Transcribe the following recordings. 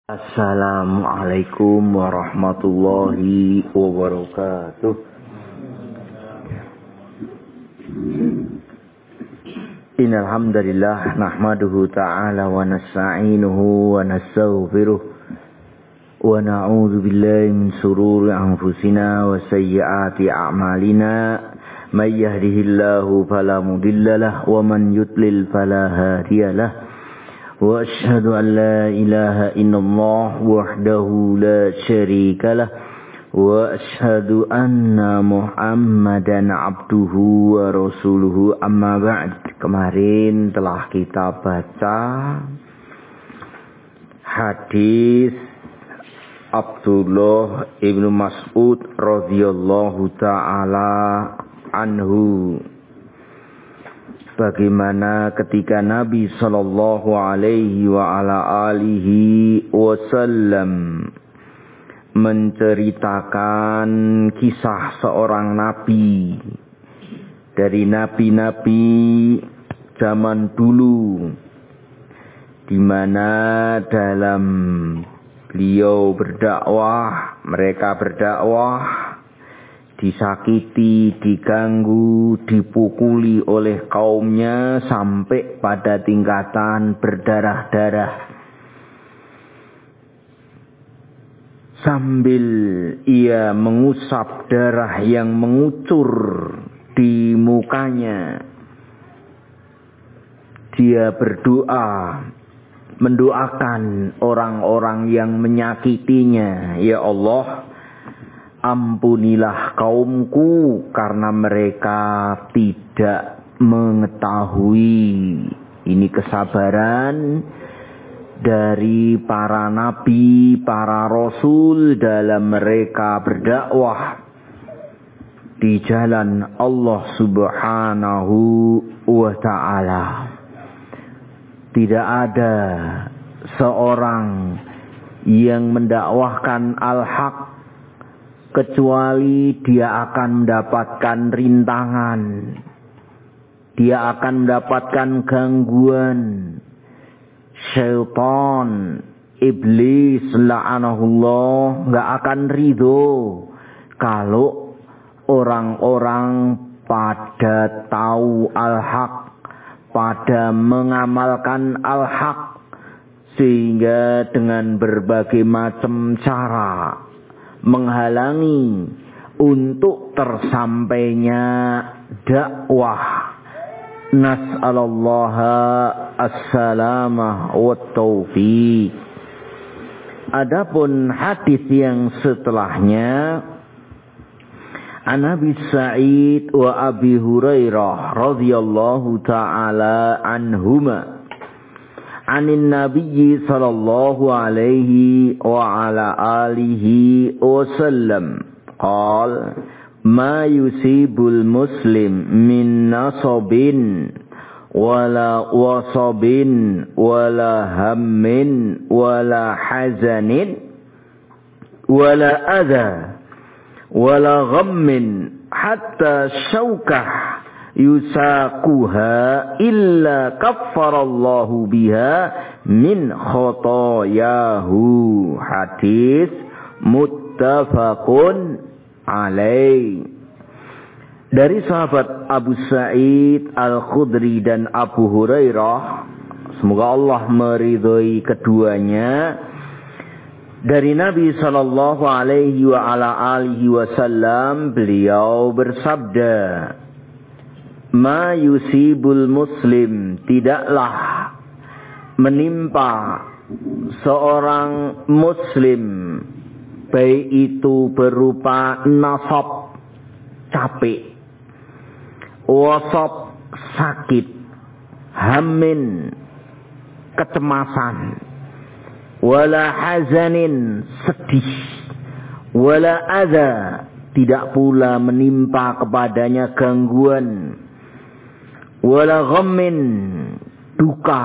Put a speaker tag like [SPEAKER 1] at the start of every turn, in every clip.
[SPEAKER 1] Assalamualaikum warahmatullahi wabarakatuh. Innal hamdalillah nahmaduhu ta'ala wa nasta'inuhu wa nastaghfiruh wa na'udzu billahi min shururi anfusina wa sayyiati a'malina may yahdihillahu fala mudilla lahu wa man yudlil fala hadiya lahu. Wa asyhadu an la ilaha illallah wahdahu la syarika lah wa asyhadu anna Muhammadan abduhu wa rasuluhu amma ba'd. Kemarin telah kita baca hadis Abdullah ibnu Mas'ud radhiyallahu ta'ala anhu, bagaimana ketika Nabi sallallahu alaihi wa ala alihi wasallam menceritakan kisah seorang nabi dari nabi-nabi zaman dulu, di mana dalam beliau berdakwah, mereka berdakwah disakiti, diganggu, dipukuli oleh kaumnya sampai pada tingkatan berdarah-darah. Sambil ia mengusap darah yang mengucur di mukanya, dia berdoa, mendoakan orang-orang yang menyakitinya. Ya Allah, ampunilah kaumku karena mereka tidak mengetahui. Ini kesabaran dari para nabi, para rasul dalam mereka berdakwah di jalan Allah Subhanahu wa ta'ala. Tidak ada seorang yang mendakwahkan al-haq kecuali dia akan mendapatkan rintangan, dia akan mendapatkan gangguan. Syaitan, iblis la'anahullah, gak akan ridho kalau orang-orang pada tahu al-haq, pada mengamalkan al-haq, sehingga dengan berbagai macam cara menghalangi untuk tersampainya dakwah. Nas'alallaha as-salamah wa taufiq. Adapun hadis yang setelahnya, an Abi Sa'id wa Abi Hurairah radhiyallahu ta'ala anhuma anin nabiyyi sallallahu alaihi wa ala alihi wasallam qala ma yusibul muslim min nasabin wala wasabin wala hammin wala hazanin wala adha wala ghammin hatta syaukah yusaquha illa kaffarallahu biha min khotoyahu. Hadis muttafaqun alaih. Dari sahabat Abu Sa'id Al-Khudri dan Abu Hurairah, semoga Allah meridhoi keduanya, dari Nabi sallallahu alaihi wa ala alihi wasallam, beliau bersabda, ma yusibul muslim, tidaklah menimpa seorang muslim, baik itu berupa nasab, capek, wasab, sakit, hammin, kecemasan, wala hazanin, sedih, wala adha, tidak pula menimpa kepadanya gangguan, wala ghammin, duka,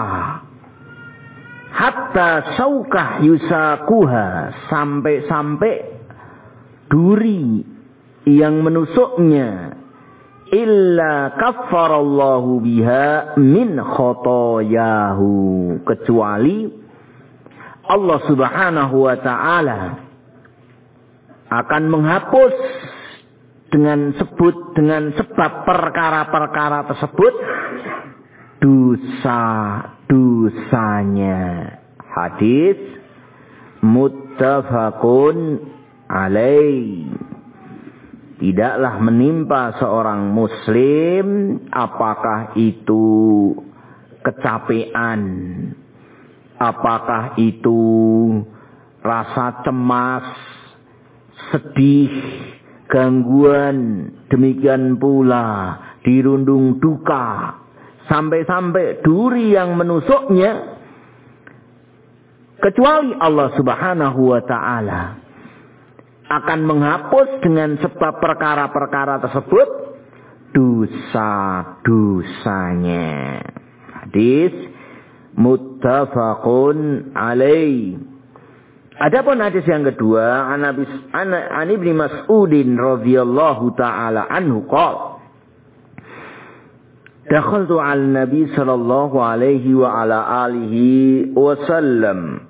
[SPEAKER 1] hatta saukah yusakuha, sampai-sampai duri yang menusuknya, illa kaffarallahu biha min khotoyahu, kecuali Allah Subhanahu wa ta'ala akan menghapus dengan sebab perkara-perkara tersebut dosa-dosanya. Hadis muttafaqun alaih. Tidaklah menimpa seorang muslim, apakah itu kecapean, apakah itu rasa cemas, sedih, gangguan, demikian pula dirundung duka, sampai-sampai duri yang menusuknya, kecuali Allah Subhanahu wa ta'ala akan menghapus dengan sebab perkara-perkara tersebut dosa-dosanya. Hadis muttafaqun alaih. Adapun hadis yang kedua, an Ibnu Mas'udin radhiyallahu taala anhu qala, dakhaltu 'ala Nabi sallallahu alaihi wa ala alihi wasallam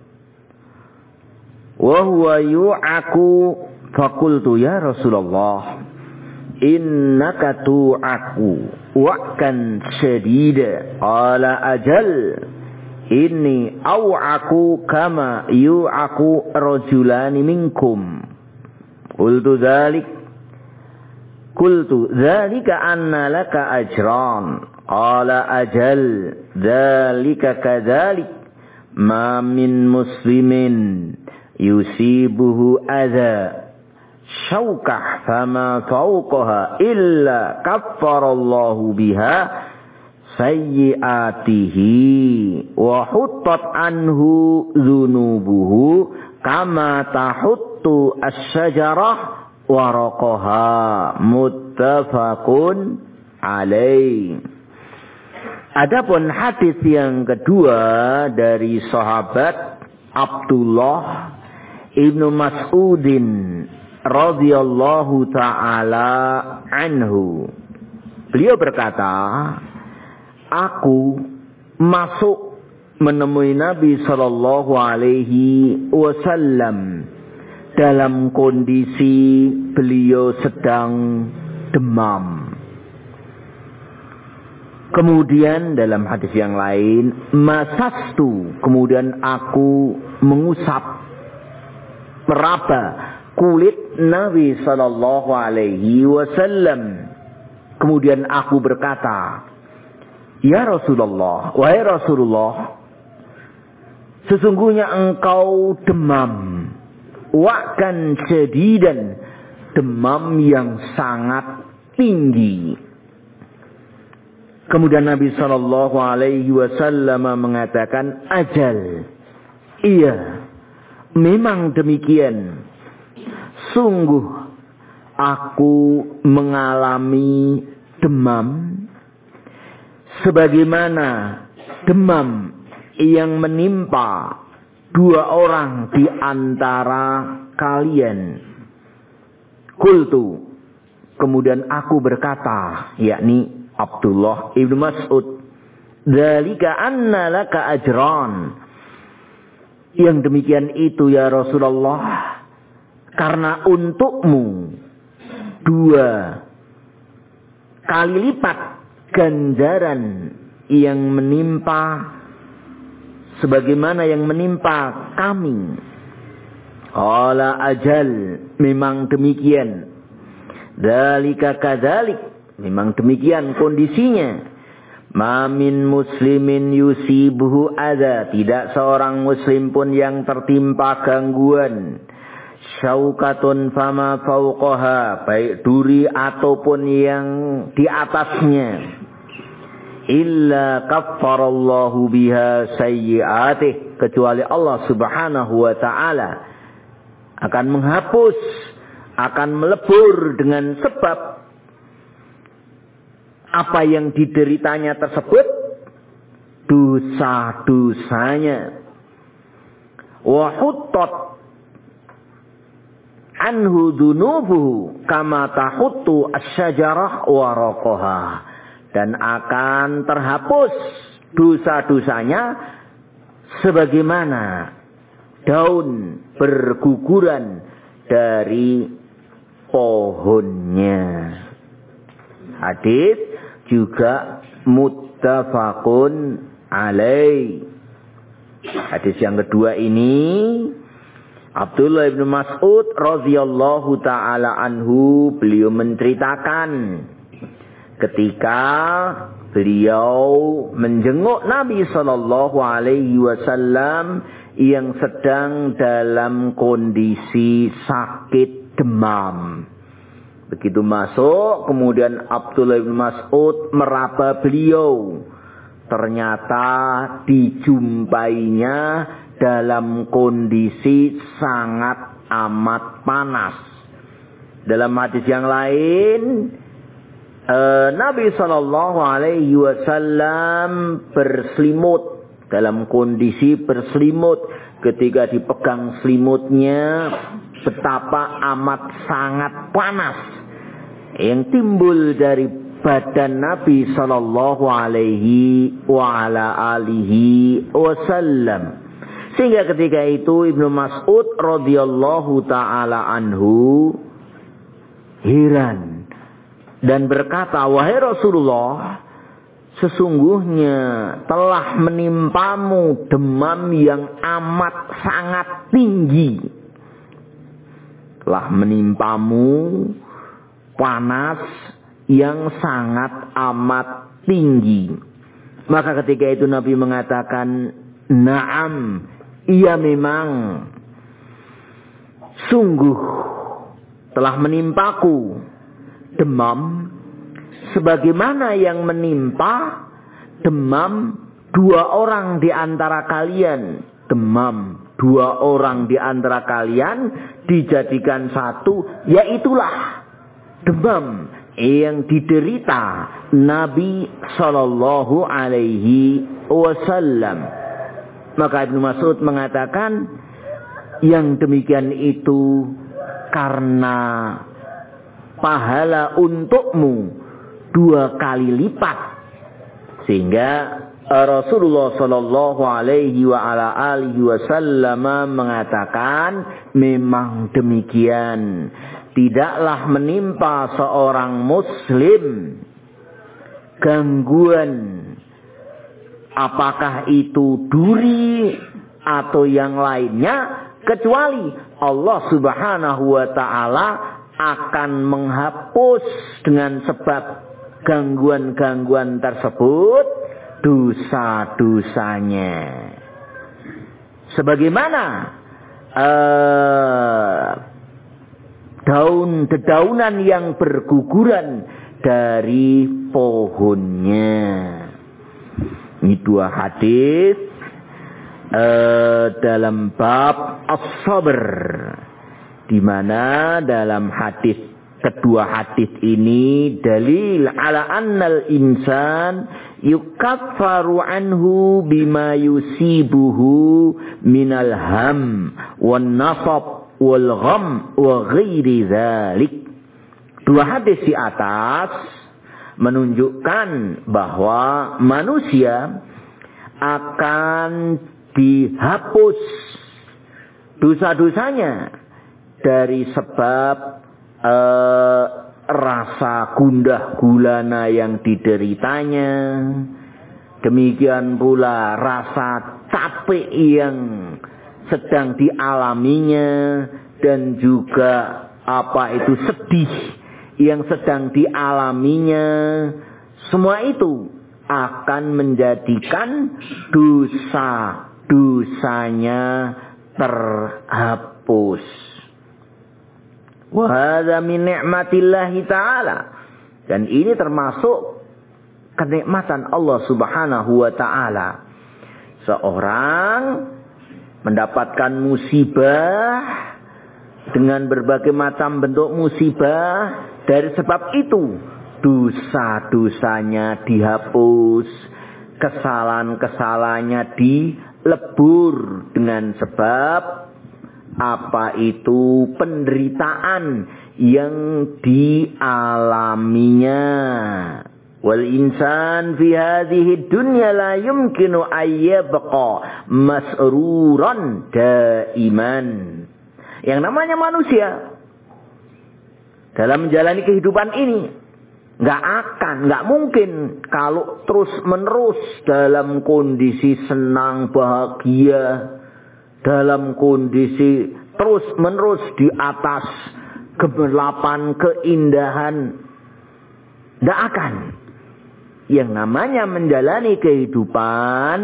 [SPEAKER 1] wa huwa yu'aku faqultu ya Rasulullah innaka tu'aku wa'kan syadida qala ajal inni aw'aku kama yu'aku rajulani minkum qultu dzalika anna laka ajran qala ajal dzalika kadzalik ma min muslimin yusibuhu adza syaukah fama fawqaha illa kaffarallahu biha sayyiatihi wa huttat anhu dzunubuhu kama tahuttu asy-syajarah waraqaha. Muttafaqun alaih. Adapun hadis yang kedua dari sahabat Abdullah Ibnu Mas'udin radhiyallahu ta'ala anhu. Beliau berkata, aku masuk menemui Nabi sallallahu alaihi wasallam dalam kondisi beliau sedang demam. Kemudian dalam hadis yang lain, masastu, kemudian aku mengusap, meraba kulit Nabi sallallahu alaihi wasallam. Kemudian aku berkata, ya Rasulullah, wahai Rasulullah, sesungguhnya engkau demam, wa'kan syadidan, demam yang sangat tinggi. Kemudian Nabi sallallahu alaihi wasallam mengatakan, ajal, iya, memang demikian. Sungguh aku mengalami demam sebagaimana demam yang menimpa dua orang di antara kalian. Qultu, kemudian aku berkata, yakni Abdullah Ibnu Mas'ud, dzalika anna laka ajran. Yang demikian itu ya Rasulullah, karena untukmu 2 kali lipat ganjaran yang menimpa sebagaimana yang menimpa kami. Qala ajal, memang demikian. Dzalika kadzalik, memang demikian kondisinya. Ma min muslimin yusibuhu adza, tidak seorang muslim pun yang tertimpa gangguan. Syaukatun fama fauqaha, baik duri ataupun yang di atasnya. Illa kaffarallahu biha sayyi'atih, kecuali Allah Subhanahu wa ta'ala akan menghapus, akan melebur dengan sebab apa yang dideritanya tersebut, dosa-dosanya. Wa huttat anhu dzunubuhu kama tahuttu asy-syajarah waraqaha, dan akan terhapus dosa-dosanya sebagaimana daun berguguran dari pohonnya. Hadis juga muttafaqun alaih. Hadis yang kedua ini Abdullah bin Mas'ud radhiyallahu taala anhu, beliau menceritakan ketika beliau menjenguk Nabi sallallahu alaihi wasallam yang sedang dalam kondisi sakit demam. Begitu masuk, kemudian Abdullah bin Mas'ud meraba beliau. Ternyata dijumpainya dalam kondisi sangat amat panas. Dalam hadis yang lain, Nabi Shallallahu Alaihi Wasallam berselimut, dalam kondisi berselimut. Ketika dipegang selimutnya, betapa amat sangat panas yang timbul dari badan Nabi Shallallahu Alaihi Wasallam. Sehingga ketika itu Ibnu Mas'ud radhiyallahu taala anhu heran dan berkata, "Wahai Rasulullah, sesungguhnya telah menimpamu demam yang amat sangat tinggi. Telah menimpamu panas yang sangat amat tinggi." Maka ketika itu Nabi mengatakan, "Na'am, iya memang, sungguh telah menimpaku demam sebagaimana yang menimpa demam dua orang di antara kalian." Demam dua orang di antara kalian dijadikan satu, yaitulah demam yang diderita Nabi Sallallahu Alaihi Wasallam. Maka Ibnu Mas'ud mengatakan, yang demikian itu karena pahala untukmu 2 kali lipat. Sehingga Rasulullah Sallallahu Alaihi Wasallam mengatakan, memang demikian. Tidaklah menimpa seorang muslim gangguan, apakah itu duri atau yang lainnya, kecuali Allah Subhanahu wa taala akan menghapus dengan sebab gangguan-gangguan tersebut dosa-dosanya. Sebagaimana dedaunan yang berguguran dari pohonnya. Ini 2 hadis dalam bab as-sabr, di mana dalam kedua hadis ini dalil ala annal insan yukaffaru anhu bima yusibuhu minal ham wan nasab wal gham wa ghairi dzalik. 2 hadis di atas menunjukkan bahwa manusia akan dihapus dosa-dosanya dari sebab rasa gundah gulana yang dideritanya. Demikian pula rasa capek yang sedang dialaminya, dan juga sedih yang sedang dialaminya. Semua itu akan menjadikan dosa-dosanya terhapus. Wa hadza min ni'matillahi ta'ala. Dan ini termasuk kenikmatan Allah Subhanahu wa ta'ala. Seorang mendapatkan musibah dengan berbagai macam bentuk musibah, dari sebab itu dosa-dosanya dihapus, kesalahan-kesalahannya dilebur dengan sebab penderitaan yang dialaminya. Wal insan fi hadhihi dunya la yumkinu ayyabqa masruran daiman. Yang namanya manusia dalam menjalani kehidupan ini nggak mungkin kalau terus menerus dalam kondisi senang bahagia, dalam kondisi terus menerus di atas gemerlapan keindahan. Nggak akan. Yang namanya menjalani kehidupan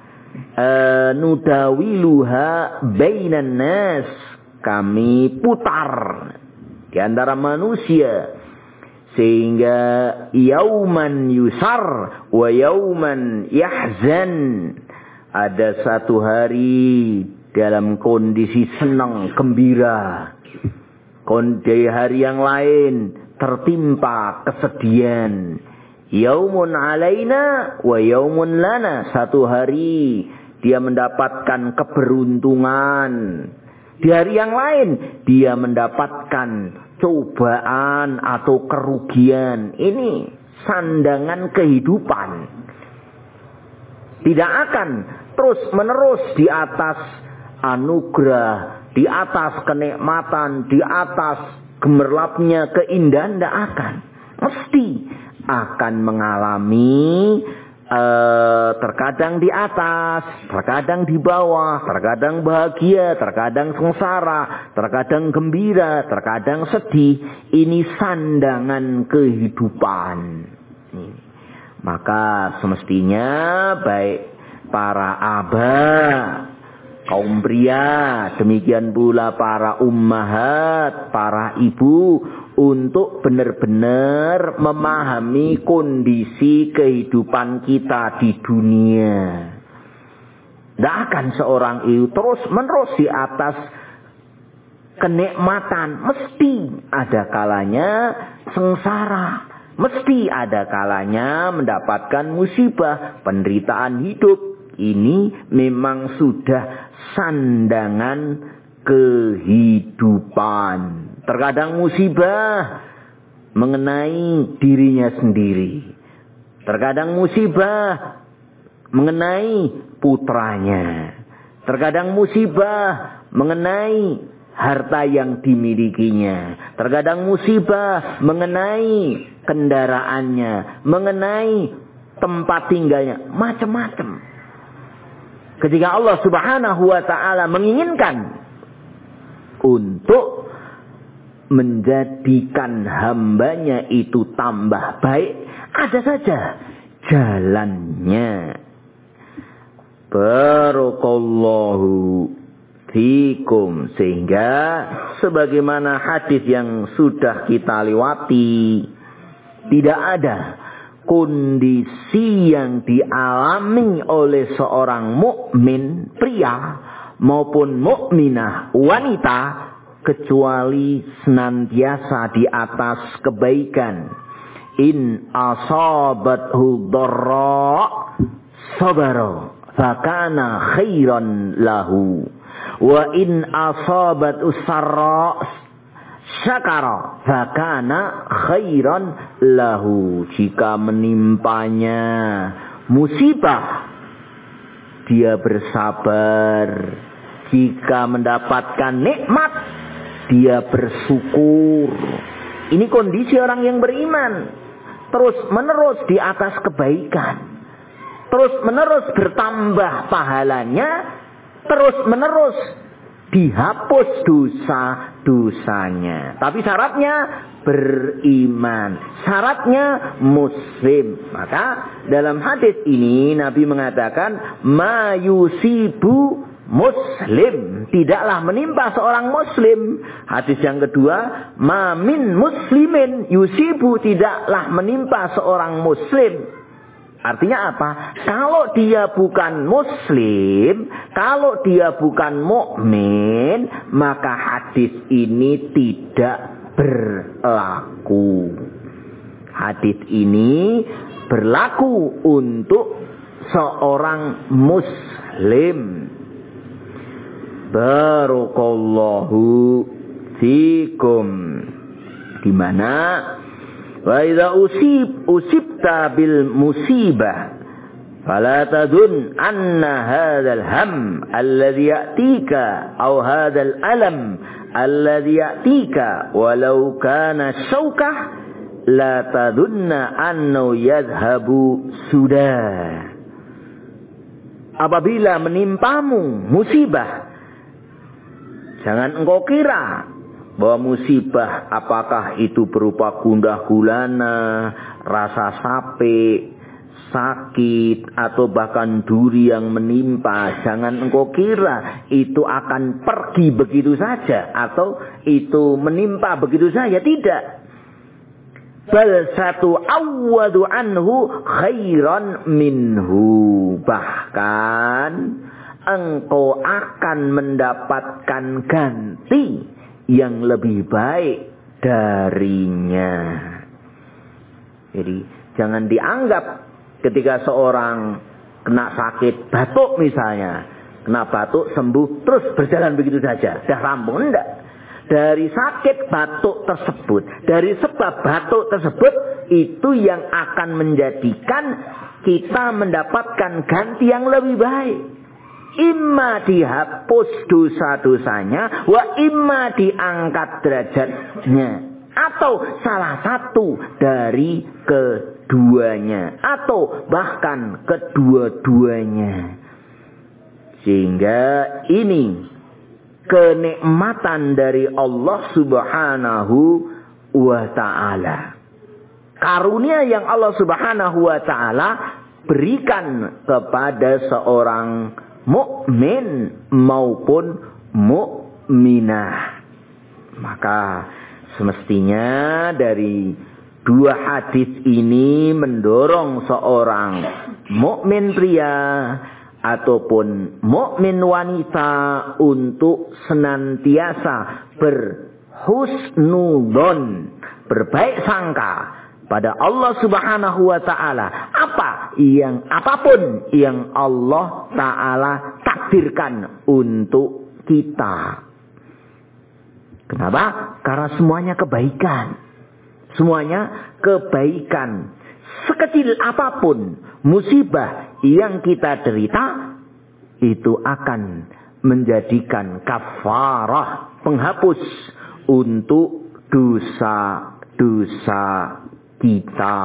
[SPEAKER 1] nudawiluha bainan nas, kami putar di antara manusia sehingga yauman yusar wa yauman yahzan, ada satu hari dalam kondisi senang gembira, di hari yang lain tertimpa kesedihan. Yaumun alaina wa yaumun lana, satu hari dia mendapatkan keberuntungan, di hari yang lain dia mendapatkan cobaan atau kerugian. Ini sandangan kehidupan. Tidak akan terus menerus di atas anugerah, di atas kenikmatan, di atas gemerlapnya keindahan. Tidak akan. Mesti akan mengalami terkadang di atas, terkadang di bawah, terkadang bahagia, terkadang sengsara, terkadang gembira, terkadang sedih. Ini sandangan kehidupan. Maka semestinya baik para abah, kaum pria, demikian pula para ummahat, para ibu, untuk benar-benar memahami kondisi kehidupan kita di dunia. Tidak akan seorang itu terus menerus di atas kenikmatan. Mesti ada kalanya sengsara. Mesti ada kalanya mendapatkan musibah, penderitaan hidup. Ini memang sudah sandangan kehidupan. Terkadang musibah mengenai dirinya sendiri. Terkadang musibah mengenai putranya. Terkadang musibah mengenai harta yang dimilikinya. Terkadang musibah mengenai kendaraannya, mengenai tempat tinggalnya, macam-macam. Ketika Allah Subhanahu wa ta'ala menginginkan untuk menjadikan hambanya itu tambah baik, ada saja jalannya. Barakallahu fikum. Sehingga sebagaimana hadis yang sudah kita lewati, tidak ada kondisi yang dialami oleh seorang mukmin pria maupun mukminah wanita kecuali senantiasa di atas kebaikan. In asabathu dharra sabara fakana khairan lahu, wa in asabathu sarra syakara fakana khairan lahu. Jika menimpanya musibah, dia bersabar. Jika mendapatkan nikmat, dia bersyukur. Ini kondisi orang yang beriman. Terus menerus di atas kebaikan. Terus menerus bertambah pahalanya. Terus menerus dihapus dosa-dosanya. Tapi syaratnya beriman. Syaratnya muslim. Maka dalam hadis ini Nabi mengatakan, ma yusibu muslim, tidaklah menimpa seorang muslim. Hadis yang kedua, ma min muslimin yusibu, tidaklah menimpa seorang muslim. Artinya apa? Kalau dia bukan muslim, kalau dia bukan mukmin, maka hadis ini tidak berlaku. Hadis ini berlaku untuk seorang muslim. Barakallahu fikum. Di mana Wa idza usibta bil musibah fala tadun anna hadzal ham alladhi ya'tika aw hadzal alam alladhi ya'tika walau kana syaukah la tadunna annahu yadhhabu sudah. Apabila menimpamu musibah, jangan engkau kira bahwa musibah apakah itu berupa gundah gulana, rasa capek, sakit, atau bahkan duri yang menimpa. Jangan engkau kira itu akan pergi begitu saja, atau itu menimpa begitu saja. Tidak. Bal satu awwadu anhu khairan minhu. Bahkan engkau akan mendapatkan ganti yang lebih baik darinya. Jadi jangan dianggap ketika seorang kena sakit batuk misalnya, kena batuk sembuh terus berjalan begitu saja, dah rampung. Enggak. Dari sakit batuk tersebut, dari sebab batuk tersebut, itu yang akan menjadikan kita mendapatkan ganti yang lebih baik. Imma dihapus dosa-dosanya, wa imma diangkat derajatnya, atau salah satu dari keduanya, atau bahkan kedua-duanya. Sehingga ini kenikmatan dari Allah Subhanahu wa ta'ala. Karunia yang Allah Subhanahu wa ta'ala berikan kepada seorang mukmin maupun mukminah. Maka semestinya dari dua hadis ini mendorong seorang mukmin pria ataupun mukmin wanita untuk senantiasa berhusnudzon, berbaik sangka pada Allah Subhanahu wa ta'ala. Apapun yang Allah ta'ala takdirkan untuk kita. Kenapa? Karena semuanya kebaikan. Semuanya kebaikan. Sekecil apapun musibah yang kita derita, itu akan menjadikan kafarah, penghapus untuk dosa-dosa kita.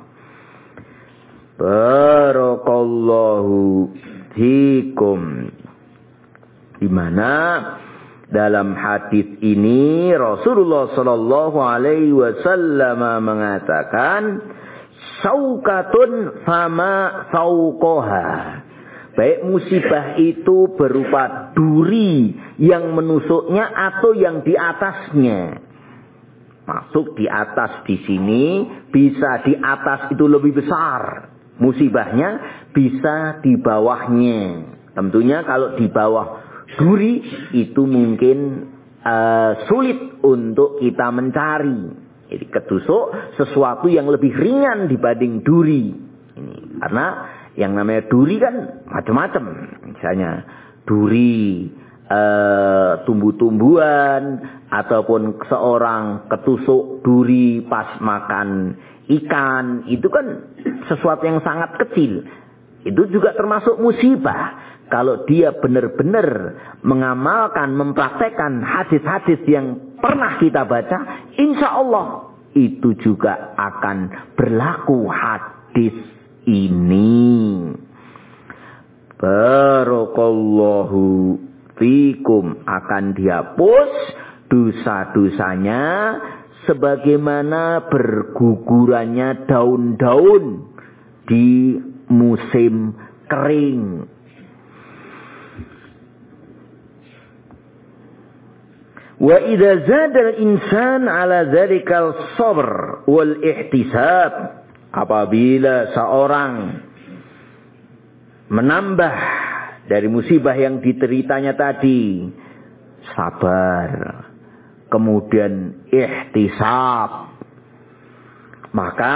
[SPEAKER 1] Barakallahu fikum. Di mana dalam hadis ini Rasulullah sallallahu alaihi wasallam mengatakan, saukatun fama saukoha. Baik musibah itu berupa duri yang menusuknya atau yang di atasnya. Masuk di atas di sini, bisa di atas itu lebih besar musibahnya, bisa di bawahnya. Tentunya kalau di bawah duri itu mungkin sulit untuk kita mencari. Jadi ketusuk sesuatu yang lebih ringan dibanding duri. Ini karena yang namanya duri kan macam-macam. Misalnya duri tumbuh-tumbuhan, ataupun seorang ketusuk duri pas makan ikan, itu kan sesuatu yang sangat kecil. Itu juga termasuk musibah. Kalau dia benar-benar mengamalkan, mempraktekkan hadis-hadis yang pernah kita baca, insya Allah itu juga akan berlaku hadis ini. Barakallahu fikum, akan dihapus dosa-dosanya sebagaimana bergugurannya daun-daun di musim kering. Wa idza zada al-insan ala dzalikal sabr wal ihtisab, apabila seorang menambah dari musibah yang diteritanya tadi, sabar, kemudian ihtisab, maka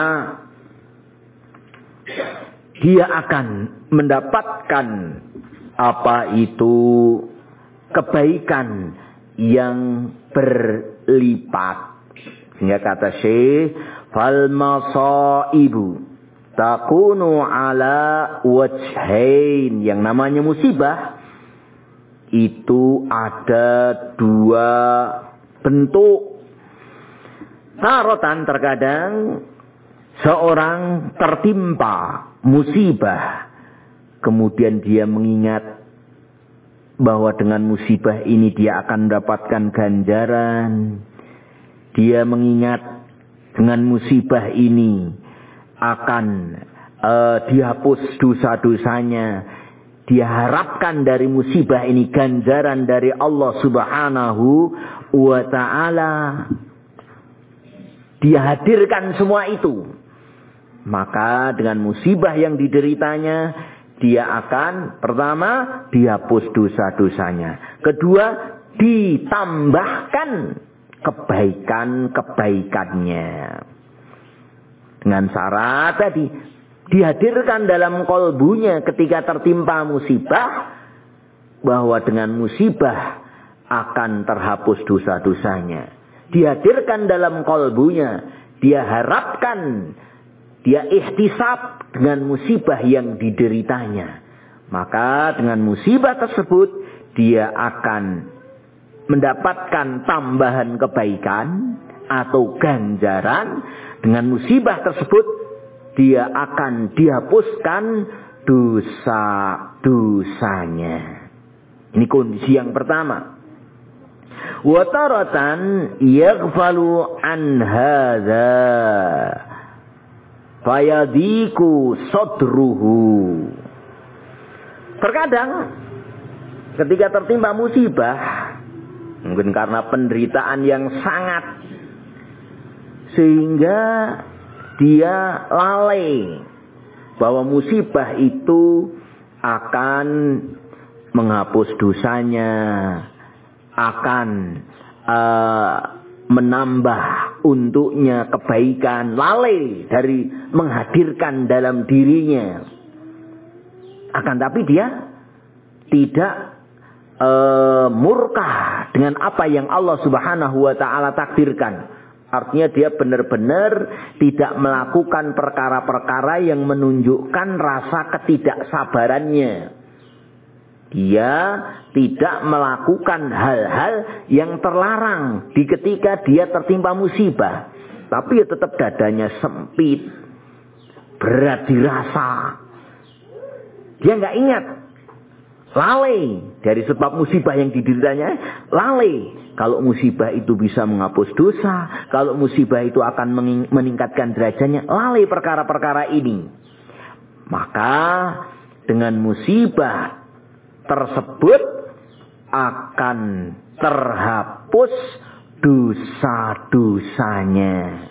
[SPEAKER 1] dia akan mendapatkan apa itu kebaikan yang berlipat. Sehingga kata Syekh, Fal masaibu takunu ala wajhain. Yang namanya musibah itu ada dua bentuk. Tarotan, terkadang seorang tertimpa musibah, kemudian dia mengingat bahwa dengan musibah ini dia akan mendapatkan ganjaran. Dia mengingat dengan musibah ini akan dihapus dosa-dosanya. Dia harapkan dari musibah ini ganjaran dari Allah Subhanahu wa ta'ala. Dia hadirkan semua itu. Maka dengan musibah yang dideritanya, dia akan pertama dihapus dosa-dosanya. Kedua, ditambahkan kebaikan-kebaikannya. Dengan syarat tadi, dihadirkan dalam kolbunya ketika tertimpa musibah, bahwa dengan musibah akan terhapus dosa-dosanya. Dihadirkan dalam kolbunya, dia harapkan, dia ihtisab dengan musibah yang dideritanya. Maka dengan musibah tersebut, dia akan mendapatkan tambahan kebaikan atau ganjaran. Dengan musibah tersebut, dia akan dihapuskan dosa-dosanya. Ini kondisi yang pertama. Wa taratan yaghfalu an hadza fayadiku sadruhu. Terkadang ketika tertimpa musibah, mungkin karena penderitaan yang sangat, sehingga dia lalai bahwa musibah itu akan menghapus dosanya, akan menambah untuknya kebaikan, lalai dari menghadirkan dalam dirinya. Akan tapi dia tidak murka dengan apa yang Allah Subhanahu wa ta'ala takdirkan. Artinya dia benar-benar tidak melakukan perkara-perkara yang menunjukkan rasa ketidaksabarannya. Dia tidak melakukan hal-hal yang terlarang di ketika dia tertimpa musibah. Tapi ya tetap dadanya sempit, berat dirasa. Dia nggak ingat, lalai dari sebab musibah yang dideritanya, lalai. Kalau musibah itu bisa menghapus dosa, kalau musibah itu akan meningkatkan derajatnya, lalai perkara-perkara ini. Maka dengan musibah tersebut akan terhapus dosa-dosanya.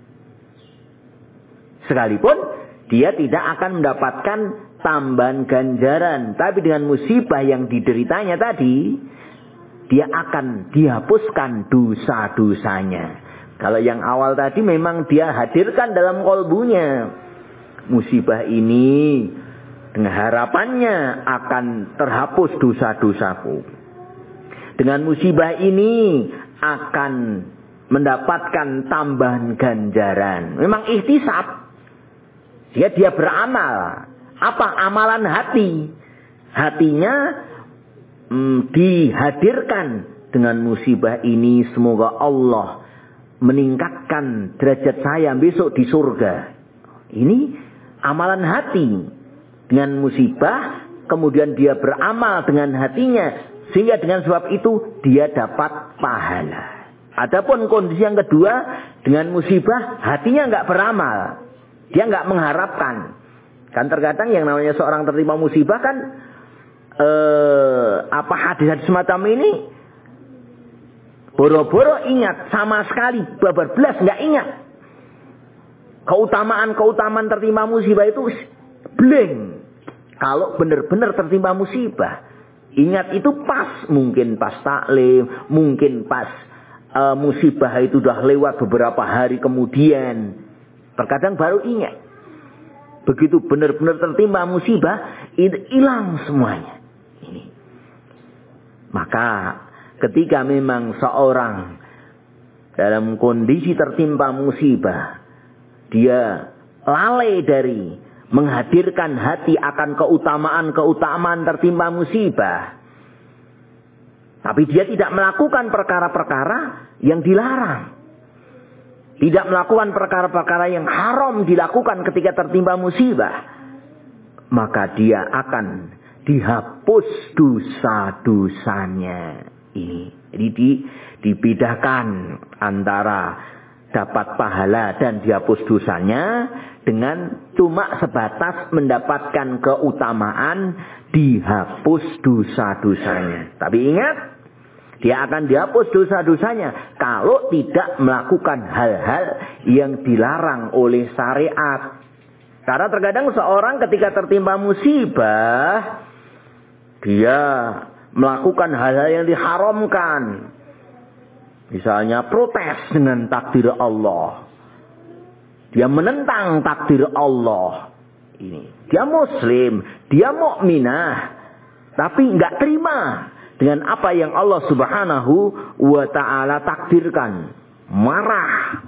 [SPEAKER 1] Sekalipun dia tidak akan mendapatkan tambahan ganjaran, tapi dengan musibah yang dideritanya tadi, dia akan dihapuskan dosa-dosanya. Kalau yang awal tadi memang dia hadirkan dalam kolbunya. Musibah ini dengan harapannya akan terhapus dosa-dosaku. Dengan musibah ini akan mendapatkan tambahan ganjaran. Memang ihtisab. Dia beramal. Apa? Amalan hati. Hatinya dihadirkan dengan musibah ini, semoga Allah meningkatkan derajat saya besok di surga. Ini amalan hati. Dengan musibah, kemudian dia beramal dengan hatinya, sehingga dengan sebab itu dia dapat pahala. Adapun kondisi yang kedua, dengan musibah hatinya nggak beramal, dia nggak mengharapkan. Kan terkadang yang namanya seorang tertimpa musibah kan hadis-hadis semacam ini boro-boro ingat, sama sekali babar belas nggak ingat. Keutamaan tertimpa musibah itu blank. Kalau benar-benar tertimpa musibah, ingat itu mungkin pas taklim, mungkin pas musibah itu sudah lewat beberapa hari kemudian, terkadang baru ingat. Begitu benar-benar tertimpa musibah, itu hilang semuanya. Maka ketika memang seorang dalam kondisi tertimpa musibah, dia lalai dari menghadirkan hati akan keutamaan-keutamaan tertimpa musibah. Tapi dia tidak melakukan perkara-perkara yang dilarang. Tidak melakukan perkara-perkara yang haram dilakukan ketika tertimpa musibah. Maka dia akan dihapus dosa-dosanya. Jadi dibedakan antara dapat pahala dan dihapus dosanya dengan cuma sebatas mendapatkan keutamaan dihapus dosa-dosanya. Tapi ingat, dia akan dihapus dosa-dosanya kalau tidak melakukan hal-hal yang dilarang oleh syariat. Karena terkadang seorang ketika tertimpa musibah, dia melakukan hal-hal yang diharamkan. Misalnya protes dengan takdir Allah. Dia menentang takdir Allah. Dia muslim, dia mukminah, tapi nggak terima dengan apa yang Allah Subhanahu wa ta'ala takdirkan. Marah.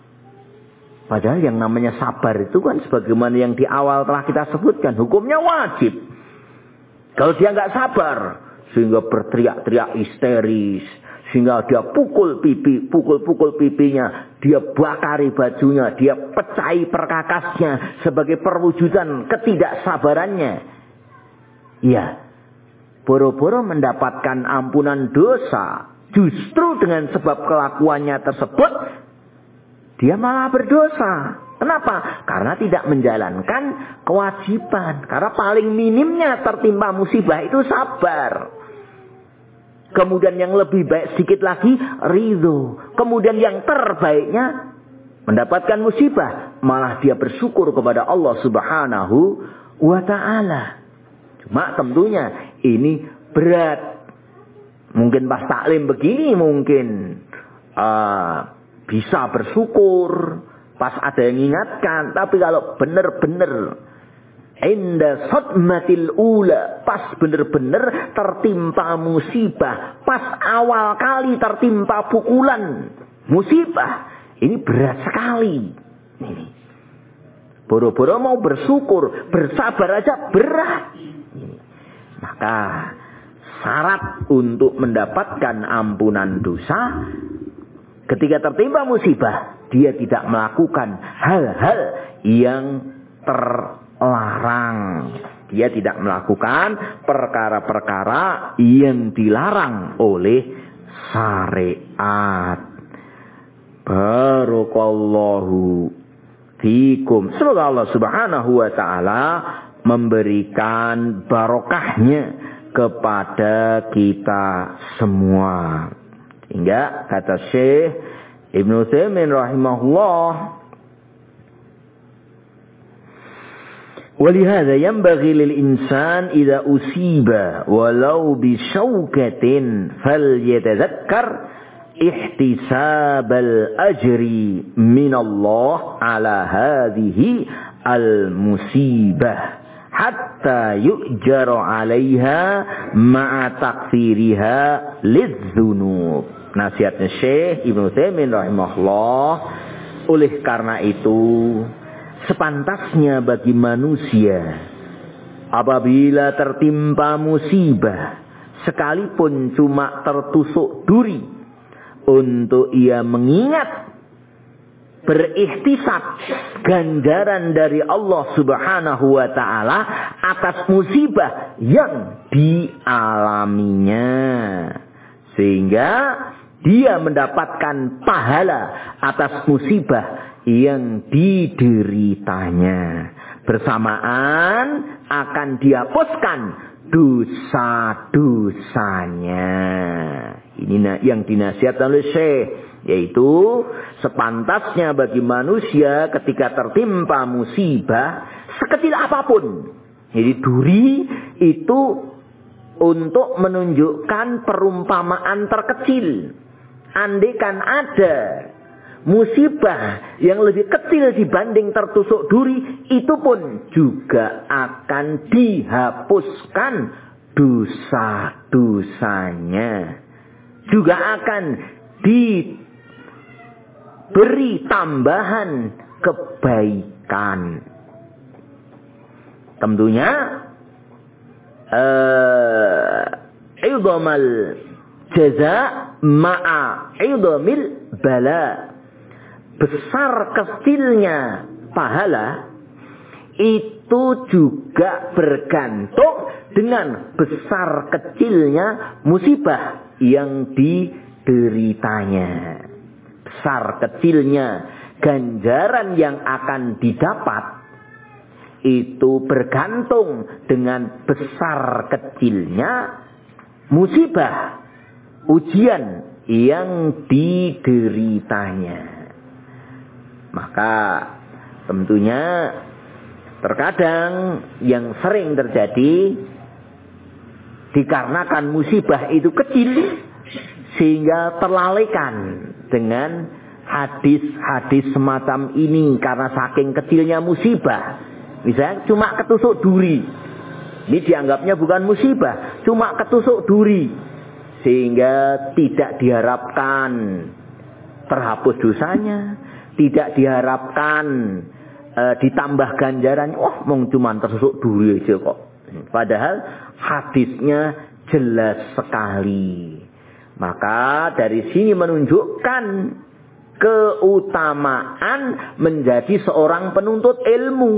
[SPEAKER 1] Padahal yang namanya sabar itu kan sebagaimana yang di awal telah kita sebutkan. Hukumnya wajib. Kalau dia nggak sabar, sehingga berteriak-teriak histeris, sehingga dia pukul pipinya, dia bakari bajunya, dia pecahi perkakasnya sebagai perwujudan ketidaksabarannya. Ya, boro-boro mendapatkan ampunan dosa, justru dengan sebab kelakuannya tersebut, dia malah berdosa. Kenapa? Karena tidak menjalankan kewajiban. Karena paling minimnya tertimpa musibah itu sabar. Kemudian yang lebih baik sedikit lagi, ridho. Kemudian yang terbaiknya, mendapatkan musibah, malah dia bersyukur kepada Allah Subhanahu wa ta'ala. Cuma tentunya ini berat. Mungkin pas taklim begini mungkin bisa bersyukur pas ada yang ingatkan. Tapi kalau benar-benar inda sadmatil ula, pas benar-benar tertimpa musibah, pas awal kali tertimpa pukulan musibah, ini berat sekali. Ini boro-boro mau bersyukur, bersabar aja berat. Maka syarat untuk mendapatkan ampunan dosa, ketika tertimpa musibah, dia tidak melakukan hal-hal yang terlarang. Dia tidak melakukan perkara-perkara yang dilarang oleh syariat. Barakallahu fikum. Semoga Allah Subhanahu wa ta'ala memberikan barokahnya kepada kita semua. Hingga kata Syekh Ibnu Utsaimin rahimahullah, "Walihada yanbaghi lil insan idza usiba walau bi syaukatin falyatadzakkar ihtisabal ajri min Allah ala hadhihi al musibah hatta yu'jaru 'alaiha ma'a takfiriha lidzunub." Nasihatnya Syekh Ibnu Utsaimin rahimahullah, oleh karena itu sepantasnya bagi manusia apabila tertimpa musibah, sekalipun cuma tertusuk duri, untuk ia mengingat berikhtisab ganjaran dari Allah Subhanahu wa ta'ala atas musibah yang dialaminya, sehingga dia mendapatkan pahala atas musibah yang dideritanya. Bersamaan akan dihapuskan dosa-dosanya. Ini yang dinasihatkan oleh Syekh, yaitu sepantasnya bagi manusia ketika tertimpa musibah sekecil apapun. Jadi duri itu untuk menunjukkan perumpamaan terkecil. Andaikan ada musibah yang lebih kecil dibanding tertusuk duri, itu pun juga akan dihapuskan dosa-dosanya. Juga akan diberi tambahan kebaikan. Tentunya idhamal jaza ma'a idhamil bala. Besar kecilnya pahala itu juga bergantung dengan besar kecilnya musibah yang dideritanya. Besar kecilnya ganjaran yang akan didapat itu bergantung dengan besar kecilnya musibah, ujian yang dideritanya. Maka tentunya terkadang yang sering terjadi dikarenakan musibah itu kecil sehingga terlalaikan dengan hadis-hadis semacam ini karena saking kecilnya musibah. Misalnya cuma ketusuk duri. Ini dianggapnya bukan musibah, cuma ketusuk duri. Sehingga tidak diharapkan terhapus dosanya, tidak diharapkan ditambah ganjaran. Wah, cuma tertusuk duri aja kok. Padahal hadisnya jelas sekali. Maka dari sini menunjukkan keutamaan menjadi seorang penuntut ilmu.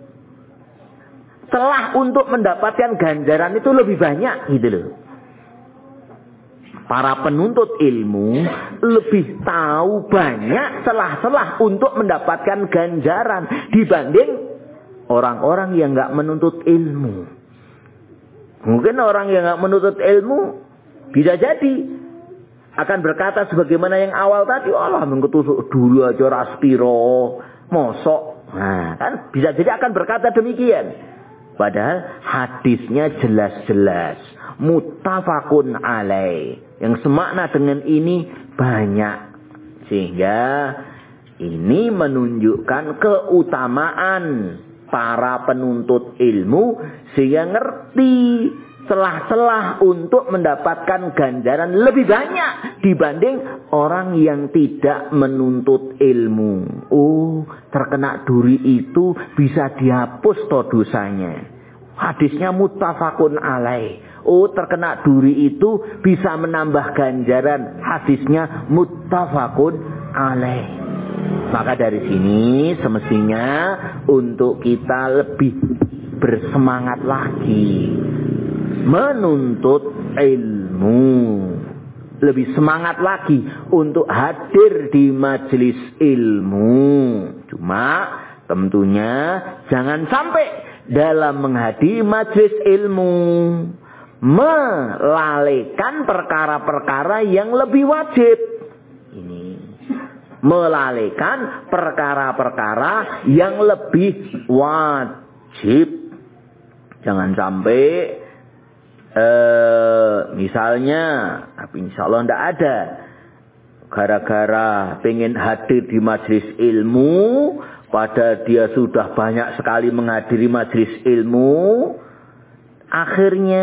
[SPEAKER 1] Celah untuk mendapatkan ganjaran itu lebih banyak gitu loh. Para penuntut ilmu lebih tahu banyak celah-celah untuk mendapatkan ganjaran dibanding orang-orang yang nggak menuntut ilmu. Mungkin orang yang nggak menuntut ilmu bisa jadi akan berkata sebagaimana yang awal tadi, Allah mengketusuk dulu aja raspiro, mosok. Nah, kan bisa jadi akan berkata demikian. Padahal hadisnya jelas-jelas muttafaqun alaih. Yang semakna dengan ini banyak. Sehingga ini menunjukkan keutamaan para penuntut ilmu sehingga ngerti celah-celah untuk mendapatkan ganjaran lebih banyak dibanding orang yang tidak menuntut ilmu. Oh, terkena duri itu bisa dihapus toh dosanya. Hadisnya muttafaqun alaih. Oh, terkena duri itu bisa menambah ganjaran. Hadisnya muttafaqun alaih. Maka dari sini semestinya untuk kita lebih bersemangat lagi menuntut ilmu. Lebih semangat lagi untuk hadir di majelis ilmu. Cuma tentunya jangan sampai dalam menghadiri majelis ilmu melalaikan perkara-perkara yang lebih wajib. Ini melalaikan perkara-perkara yang lebih wajib. Jangan sampai misalnya, tapi insya Allah tidak ada, gara-gara pengen hadir di majelis ilmu, padahal dia sudah banyak sekali menghadiri majelis ilmu, akhirnya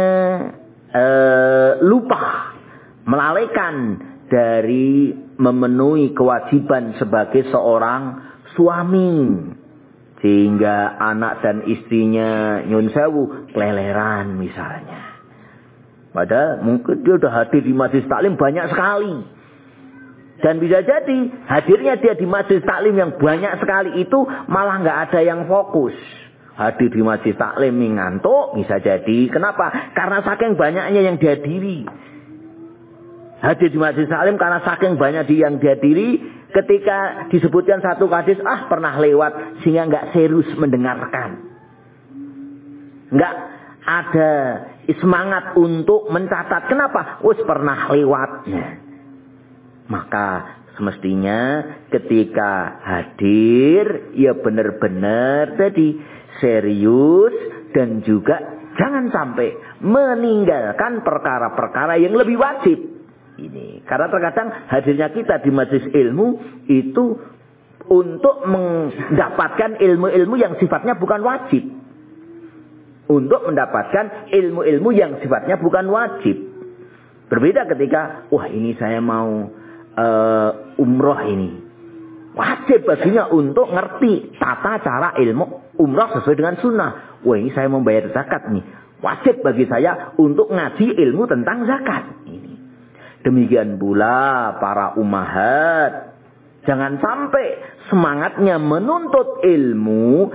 [SPEAKER 1] lupa, melalaikan dari memenuhi kewajiban sebagai seorang suami. Sehingga anak dan istrinya nyun sewu keleleran misalnya. Padahal mungkin dia sudah hadir di majelis taklim banyak sekali. Dan bisa jadi hadirnya dia di majelis taklim yang banyak sekali itu malah nggak ada yang fokus. Hadir di majelis taklim ngantuk bisa jadi. Kenapa? Karena saking banyaknya yang dihadiri. Hadir di majelis taklim karena saking banyak yang dihadiri, ketika disebutkan satu hadis, pernah lewat, sehingga nggak serius mendengarkan. Nggak ada semangat untuk mencatat. Kenapa? Pernah lewat. Maka semestinya ketika hadir, ya benar-benar jadi serius dan juga jangan sampai meninggalkan perkara-perkara yang lebih wajib. Ini karena terkadang hadirnya kita di majelis ilmu itu untuk mendapatkan ilmu-ilmu yang sifatnya bukan wajib. Untuk mendapatkan ilmu-ilmu yang sifatnya bukan wajib. Berbeda ketika, ini saya mau umroh ini. Wajib baginya untuk ngerti tata cara ilmu umrah sesuai dengan sunnah. Wah, ini saya membayar zakat nih. Wajib bagi saya untuk ngaji ilmu tentang zakat. Ini. Demikian pula para ummahat. Jangan sampai semangatnya menuntut ilmu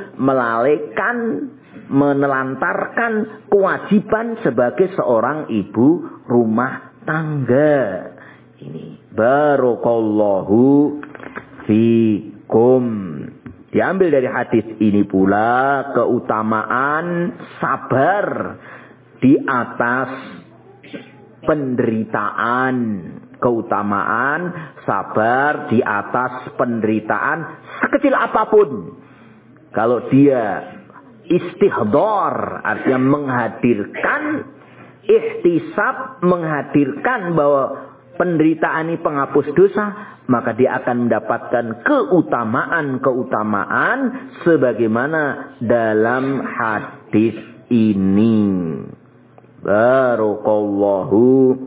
[SPEAKER 1] menelantarkan kewajiban sebagai seorang ibu rumah tangga. Ini barakallahu fikum. Diambil dari hadis ini pula keutamaan sabar di atas penderitaan. Keutamaan sabar di atas penderitaan sekecil apapun. Kalau dia istihdar, artinya menghadirkan ihtisab, menghadirkan bahwa penderitaan ini penghapus dosa, maka dia akan mendapatkan keutamaan sebagaimana dalam hadis ini. Barakallahu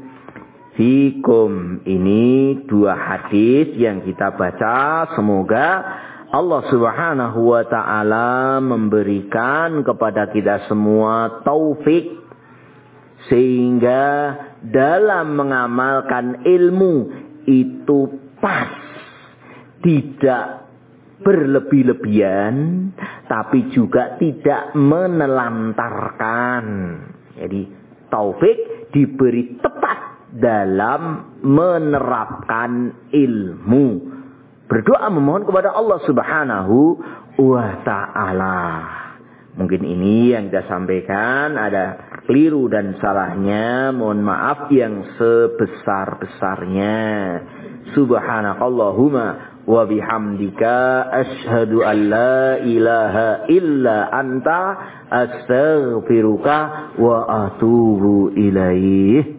[SPEAKER 1] fikum. Ini dua hadis yang kita baca. Semoga Allah Subhanahu wa ta'ala memberikan kepada kita semua taufik sehingga dalam mengamalkan ilmu itu pas, tidak berlebih-lebihan, tapi juga tidak menelantarkan. Jadi taufik diberi tepat dalam menerapkan ilmu. Berdoa memohon kepada Allah Subhanahu wa ta'ala. Mungkin ini yang kita sampaikan, ada keliru dan salahnya, mohon maaf yang sebesar-besarnya. Subhanakallahumma wa bihamdika asyhadu an la ilaha illa anta astaghfiruka wa atubu ilaih.